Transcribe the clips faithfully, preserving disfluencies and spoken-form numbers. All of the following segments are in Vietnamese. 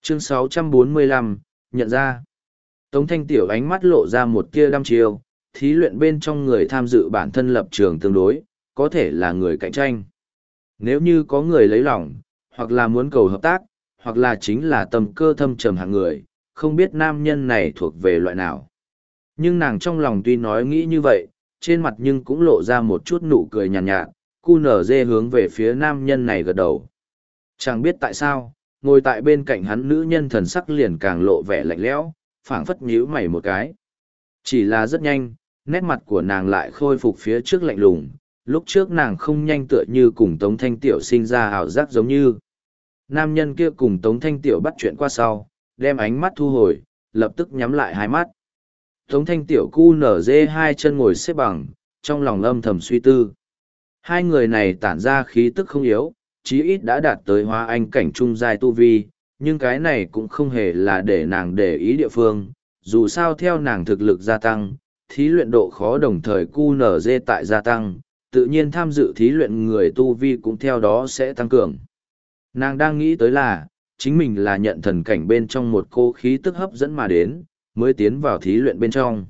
Chương sáu trăm bốn mươi lăm, nhận ra. Tống Thanh Tiểu ánh mắt lộ ra một tia đăm chiêu, thí luyện bên trong người tham dự bản thân lập trường tương đối, có thể là người cạnh tranh. Nếu như có người lấy lòng, hoặc là muốn cầu hợp tác, hoặc là chính là tâm cơ thâm trầm hạng người, không biết nam nhân này thuộc về loại nào. Nhưng nàng trong lòng tuy nói nghĩ như vậy, trên mặt nhưng cũng lộ ra một chút nụ cười nhàn nhạt, nhạt, cu nở dê hướng về phía nam nhân này gật đầu. Chẳng biết tại sao, ngồi tại bên cạnh hắn nữ nhân thần sắc liền càng lộ vẻ lạnh lẽo, phảng phất nhíu mày một cái. Chỉ là rất nhanh, nét mặt của nàng lại khôi phục phía trước lạnh lùng, lúc trước nàng không nhanh tựa như cùng Tống Thanh Tiểu sinh ra ảo giác giống như. Nam nhân kia cùng Tống Thanh Tiểu bắt chuyện qua sau, đem ánh mắt thu hồi, lập tức nhắm lại hai mắt. Tống Thanh Tiểu cu nở dê hai chân ngồi xếp bằng, trong lòng âm thầm suy tư. Hai người này tản ra khí tức không yếu, chí ít đã đạt tới hóa anh cảnh trung giai tu vi, nhưng cái này cũng không hề là để nàng để ý địa phương, dù sao theo nàng thực lực gia tăng, thí luyện độ khó đồng thời cu nở dê tại gia tăng, tự nhiên tham dự thí luyện người tu vi cũng theo đó sẽ tăng cường. Nàng đang nghĩ tới là, chính mình là nhận thần cảnh bên trong một cô khí tức hấp dẫn mà đến, mới tiến vào thí luyện bên trong.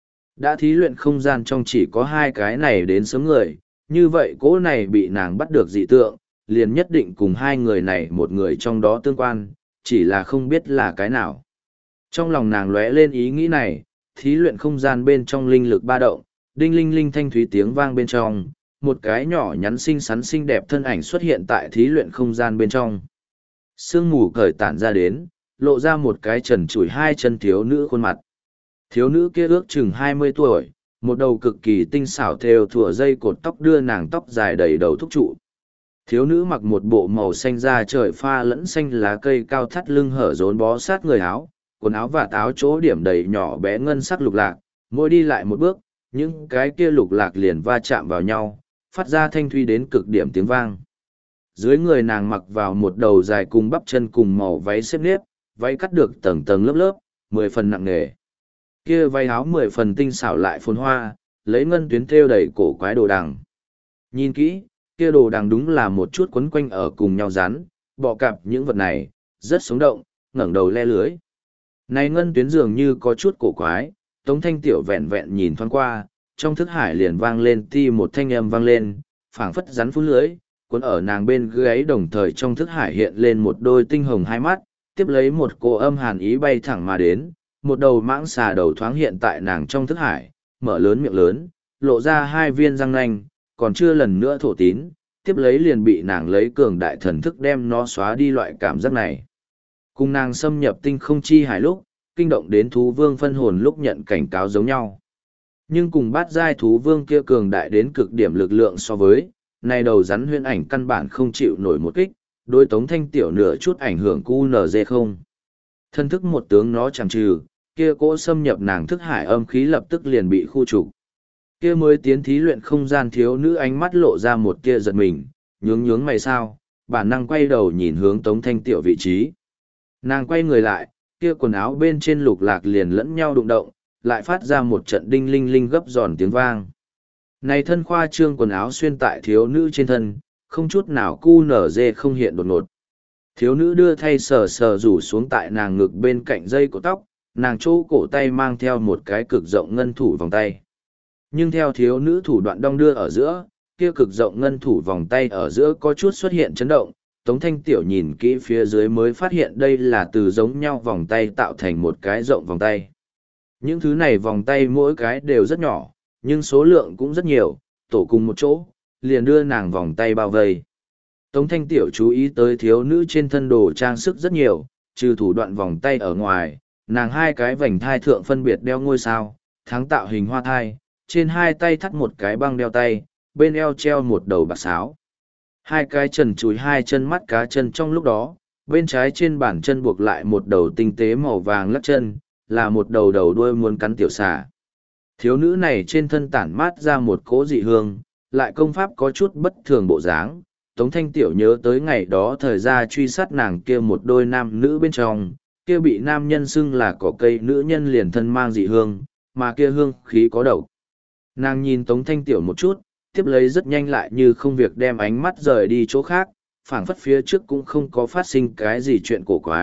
Đã thí luyện không gian trong chỉ có hai cái này đến sớm người, như vậy cỗ này bị nàng bắt được dị tượng, liền nhất định cùng hai người này một người trong đó tương quan, chỉ là không biết là cái nào. Trong lòng nàng lóe lên ý nghĩ này, thí luyện không gian bên trong linh lực ba động, đinh linh linh thanh thúy tiếng vang bên trong, một cái nhỏ nhắn xinh xắn xinh đẹp thân ảnh xuất hiện tại thí luyện không gian bên trong. Sương mù cởi tản ra đến, lộ ra một cái trần trụi hai chân thiếu nữ khuôn mặt. Thiếu nữ kia ước chừng hai mươi tuổi, một đầu cực kỳ tinh xảo thêu thủa dây cột tóc đưa nàng tóc dài đầy đầu thúc trụ. Thiếu nữ mặc một bộ màu xanh da trời pha lẫn xanh lá cây cao thắt lưng hở rốn bó sát người áo, quần áo và áo chỗ điểm đầy nhỏ bé ngân sắc lục lạc, mỗi đi lại một bước, những cái kia lục lạc liền va chạm vào nhau, phát ra thanh thuy đến cực điểm tiếng vang. Dưới người nàng mặc vào một đầu dài cùng bắp chân cùng màu váy xếp nếp, váy cắt được tầng tầng lớp lớp, mười phần nặng nề. Kia váy áo mười phần tinh xảo lại phồn hoa, lấy ngân tuyến thêu đầy cổ quái đồ đằng. Nhìn kỹ, kia đồ đằng đúng là một chút quấn quanh ở cùng nhau rắn, bọ cạp những vật này, rất sống động, ngẩng đầu le lưới. Này ngân tuyến dường như có chút cổ quái, Tống Thanh Tiểu vẹn vẹn nhìn thoáng qua, trong thức hải liền vang lên ti một thanh âm vang lên, phảng phất rắn phun lưới, cuốn ở nàng bên gáy đồng thời trong thức hải hiện lên một đôi tinh hồng hai mắt, tiếp lấy một cô âm hàn ý bay thẳng mà đến, một đầu mãng xà đầu thoáng hiện tại nàng trong thức hải, mở lớn miệng lớn, lộ ra hai viên răng nanh, còn chưa lần nữa thổ tín, tiếp lấy liền bị nàng lấy cường đại thần thức đem nó xóa đi loại cảm giác này. Cùng nàng xâm nhập tinh không chi hải lúc, kinh động đến thú vương phân hồn lúc nhận cảnh cáo giống nhau. Nhưng cùng bát giai thú vương kia cường đại đến cực điểm lực lượng so với, này đầu rắn huyễn ảnh căn bản không chịu nổi một kích, đối Tống Thanh Tiểu nửa chút ảnh hưởng cu nở dê không. Thân thức một tướng nó chẳng trừ, kia cỗ xâm nhập nàng thức hải âm khí lập tức liền bị khu trục. Kia mới tiến thí luyện không gian thiếu nữ ánh mắt lộ ra một kia giật mình, nhướng nhướng mày sao, bản năng quay đầu nhìn hướng Tống Thanh Tiểu vị trí. Nàng quay người lại, kia quần áo bên trên lục lạc liền lẫn nhau đụng động, lại phát ra một trận đinh linh linh gấp giòn tiếng vang. Này thân khoa trương quần áo xuyên tại thiếu nữ trên thân, không chút nào cu nở dê không hiện đột ngột. Thiếu nữ đưa thay sờ sờ rủ xuống tại nàng ngực bên cạnh dây cổ tóc, nàng chỗ cổ tay mang theo một cái cực rộng ngân thủ vòng tay. Nhưng theo thiếu nữ thủ đoạn đong đưa ở giữa, kia cực rộng ngân thủ vòng tay ở giữa có chút xuất hiện chấn động, Tống Thanh Tiểu nhìn kỹ phía dưới mới phát hiện đây là từ giống nhau vòng tay tạo thành một cái rộng vòng tay. Những thứ này vòng tay mỗi cái đều rất nhỏ, nhưng số lượng cũng rất nhiều, tổ cùng một chỗ, liền đưa nàng vòng tay bao vây. Tống Thanh Tiểu chú ý tới thiếu nữ trên thân đồ trang sức rất nhiều, trừ thủ đoạn vòng tay ở ngoài, nàng hai cái vành thai thượng phân biệt đeo ngôi sao, tháng tạo hình hoa thai, trên hai tay thắt một cái băng đeo tay, bên eo treo một đầu bạc sáo. Hai cái trần chúi hai chân mắt cá chân trong lúc đó, bên trái trên bàn chân buộc lại một đầu tinh tế màu vàng lắc chân, là một đầu đầu đuôi muốn cắn tiểu xà. Thiếu nữ này trên thân tản mát ra một cỗ dị hương, lại công pháp có chút bất thường bộ dáng. Tống Thanh Tiểu nhớ tới ngày đó thời gian truy sát nàng kia một đôi nam nữ bên trong, kia bị nam nhân xưng là cỏ cây nữ nhân liền thân mang dị hương, mà kia hương khí có độc. Nàng nhìn Tống Thanh Tiểu một chút, tiếp lấy rất nhanh lại như không việc đem ánh mắt rời đi chỗ khác, phảng phất phía trước cũng không có phát sinh cái gì chuyện cổ quái,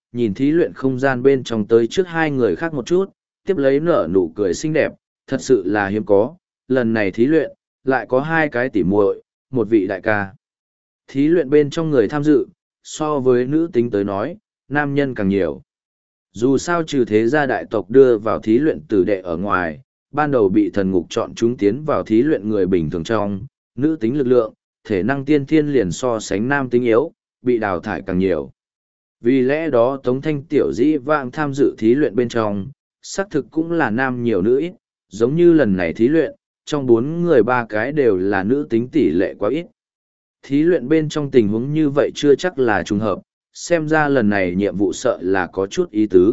nhìn thí luyện không gian bên trong tới trước hai người khác một chút, tiếp lấy nở nụ cười xinh đẹp, thật sự là hiếm có, lần này thí luyện, lại có hai cái tỉ muội, một vị đại ca. Thí luyện bên trong người tham dự, so với nữ tính tới nói, nam nhân càng nhiều. Dù sao trừ thế gia đại tộc đưa vào thí luyện tử đệ ở ngoài, ban đầu bị thần ngục chọn chúng tiến vào thí luyện người bình thường trong, nữ tính lực lượng, thể năng tiên thiên liền so sánh nam tính yếu, bị đào thải càng nhiều. Vì lẽ đó Tống Thanh tiểu dĩ vãng tham dự thí luyện bên trong, xác thực cũng là nam nhiều nữ ít, giống như lần này thí luyện, trong bốn người ba cái đều là nữ tính tỷ lệ quá ít. Thí luyện bên trong tình huống như vậy chưa chắc là trùng hợp, xem ra lần này nhiệm vụ sợ là có chút ý tứ.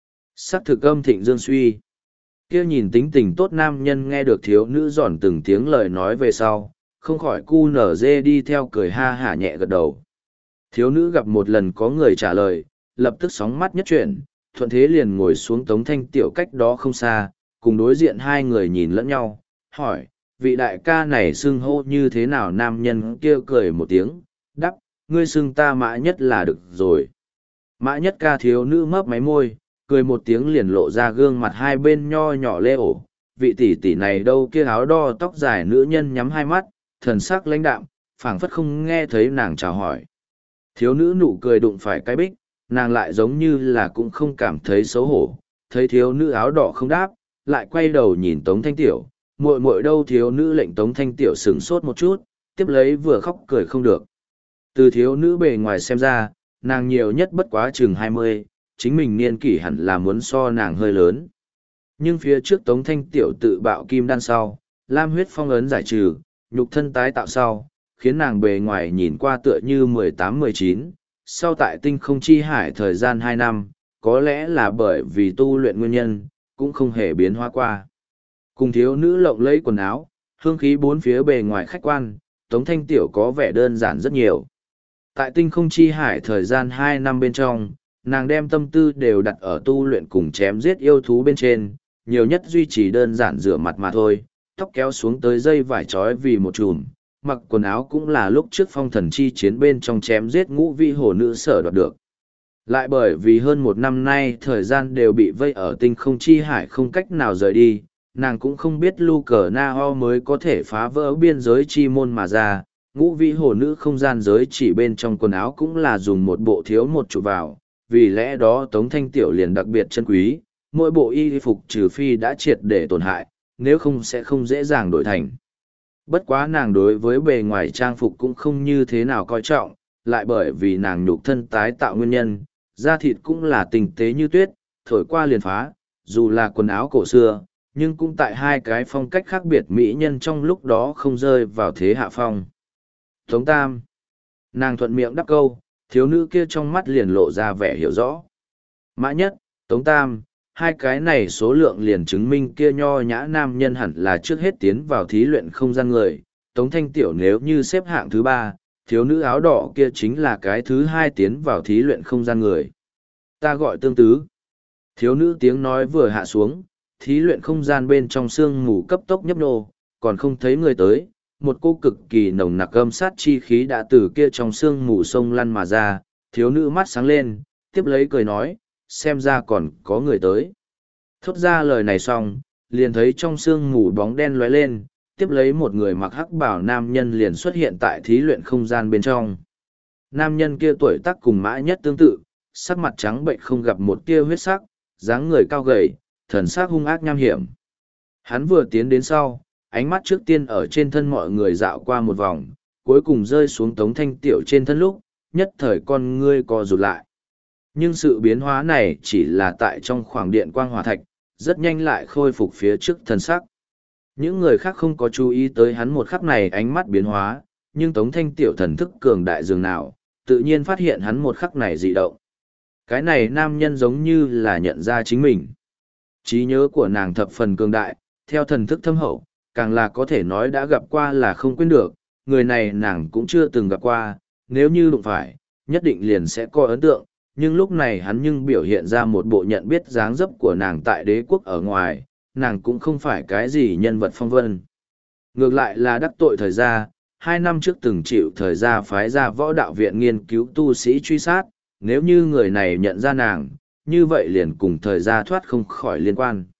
Sắc thực âm thịnh dương suy. Kia nhìn tính tình tốt nam nhân nghe được thiếu nữ giòn từng tiếng lời nói về sau, không khỏi cu nở dê đi theo cười ha hả nhẹ gật đầu. Thiếu nữ gặp một lần có người trả lời, lập tức sóng mắt nhất chuyển, thuận thế liền ngồi xuống Tống Thanh tiểu cách đó không xa, cùng đối diện hai người nhìn lẫn nhau, hỏi, vị đại ca này xưng hô như thế nào? Nam nhân kia cười một tiếng, đắp, ngươi xưng ta Mã Nhất là được rồi. Mã Nhất ca. Thiếu nữ mấp máy môi, cười một tiếng liền lộ ra gương mặt hai bên nho nhỏ lê ổ. Vị tỷ tỷ này đâu kia áo đo tóc dài nữ nhân nhắm hai mắt, thần sắc lãnh đạm, phảng phất không nghe thấy nàng chào hỏi. Thiếu nữ nụ cười đụng phải cái bích, nàng lại giống như là cũng không cảm thấy xấu hổ, thấy thiếu nữ áo đỏ không đáp, lại quay đầu nhìn Tống Thanh tiểu, muội muội đâu? Thiếu nữ lệnh Tống Thanh tiểu sửng sốt một chút, tiếp lấy vừa khóc cười không được. Từ thiếu nữ bề ngoài xem ra, nàng nhiều nhất bất quá chừng hai mươi, chính mình niên kỷ hẳn là muốn so nàng hơi lớn. Nhưng phía trước Tống Thanh tiểu tự bạo kim đan sau, lam huyết phong ấn giải trừ, nhục thân tái tạo sau, khiến nàng bề ngoài nhìn qua tựa như mười tám mười chín. Sau tại tinh không chi hải thời gian hai năm, có lẽ là bởi vì tu luyện nguyên nhân, cũng không hề biến hóa qua. Cùng thiếu nữ lộng lẫy quần áo, hương khí bốn phía bề ngoài khách quan, Tống Thanh tiểu có vẻ đơn giản rất nhiều. Tại tinh không chi hải thời gian hai năm bên trong, nàng đem tâm tư đều đặt ở tu luyện cùng chém giết yêu thú bên trên, nhiều nhất duy trì đơn giản rửa mặt mà thôi, tóc kéo xuống tới dây vải trói vì một chùm, mặc quần áo cũng là lúc trước phong thần chi chiến bên trong chém giết ngũ vi hồ nữ sở đoạt được. Lại bởi vì hơn một năm nay thời gian đều bị vây ở tinh không chi hải không cách nào rời đi, nàng cũng không biết Lu Cờ Na Ho mới có thể phá vỡ biên giới chi môn mà ra, ngũ vĩ hồ nữ không gian giới chỉ bên trong quần áo cũng là dùng một bộ thiếu một trụ vào, vì lẽ đó Tống Thanh tiểu liền đặc biệt chân quý, mỗi bộ y phục trừ phi đã triệt để tổn hại, nếu không sẽ không dễ dàng đổi thành. Bất quá nàng đối với bề ngoài trang phục cũng không như thế nào coi trọng, lại bởi vì nàng nhục thân tái tạo nguyên nhân, da thịt cũng là tinh tế như tuyết, thổi qua liền phá, dù là quần áo cổ xưa, nhưng cũng tại hai cái phong cách khác biệt mỹ nhân trong lúc đó không rơi vào thế hạ phong. Tống Tam. Nàng thuận miệng đáp câu, thiếu nữ kia trong mắt liền lộ ra vẻ hiểu rõ. Mã Nhất, Tống Tam, hai cái này số lượng liền chứng minh kia nho nhã nam nhân hẳn là trước hết tiến vào thí luyện không gian người. Tống Thanh tiểu nếu như xếp hạng thứ ba, thiếu nữ áo đỏ kia chính là cái thứ hai tiến vào thí luyện không gian người. Ta gọi Tương Tứ. Thiếu nữ tiếng nói vừa hạ xuống, thí luyện không gian bên trong sương mù cấp tốc nhấp nô, còn không thấy người tới. Một cô cực kỳ nồng nặc âm sát chi khí đã từ kia trong sương mù sông lăn mà ra, thiếu nữ mắt sáng lên, tiếp lấy cười nói, xem ra còn có người tới. Thốt ra lời này xong, liền thấy trong sương mù bóng đen lóe lên, tiếp lấy một người mặc hắc bào nam nhân liền xuất hiện tại thí luyện không gian bên trong. Nam nhân kia tuổi tác cùng Mã Nhất tương tự, sắc mặt trắng bệnh không gặp một tia huyết sắc, dáng người cao gầy, thần sắc hung ác nham hiểm. Hắn vừa tiến đến sau, ánh mắt trước tiên ở trên thân mọi người dạo qua một vòng, cuối cùng rơi xuống Tống Thanh tiểu trên thân lúc, nhất thời con ngươi co rụt lại. Nhưng sự biến hóa này chỉ là tại trong khoảng điện quang hỏa thạch, rất nhanh lại khôi phục phía trước thần sắc. Những người khác không có chú ý tới hắn một khắc này ánh mắt biến hóa, nhưng Tống Thanh tiểu thần thức cường đại dường nào, tự nhiên phát hiện hắn một khắc này dị động. Cái này nam nhân giống như là nhận ra chính mình. Trí nhớ của nàng thập phần cường đại, theo thần thức thâm hậu, càng là có thể nói đã gặp qua là không quên được, người này nàng cũng chưa từng gặp qua, nếu như đụng phải, nhất định liền sẽ có ấn tượng, nhưng lúc này hắn nhưng biểu hiện ra một bộ nhận biết dáng dấp của nàng tại đế quốc ở ngoài, nàng cũng không phải cái gì nhân vật phong vân. Ngược lại là đắc tội thời gia, hai năm trước từng chịu thời gia phái ra võ đạo viện nghiên cứu tu sĩ truy sát, nếu như người này nhận ra nàng, như vậy liền cùng thời gia thoát không khỏi liên quan.